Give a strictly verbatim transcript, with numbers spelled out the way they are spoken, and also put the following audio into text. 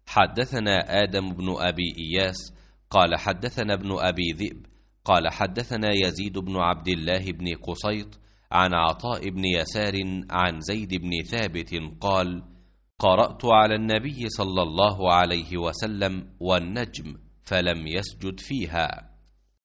حدثنا آدم بن أبي إياس قال حدثنا ابن أبي ذئب قال حدثنا يزيد بن عبد الله بن قصيط عن عطاء بن يسار عن زيد بن ثابت قال: قرأت على النبي صلى الله عليه وسلم والنجم فلم يسجد فيها.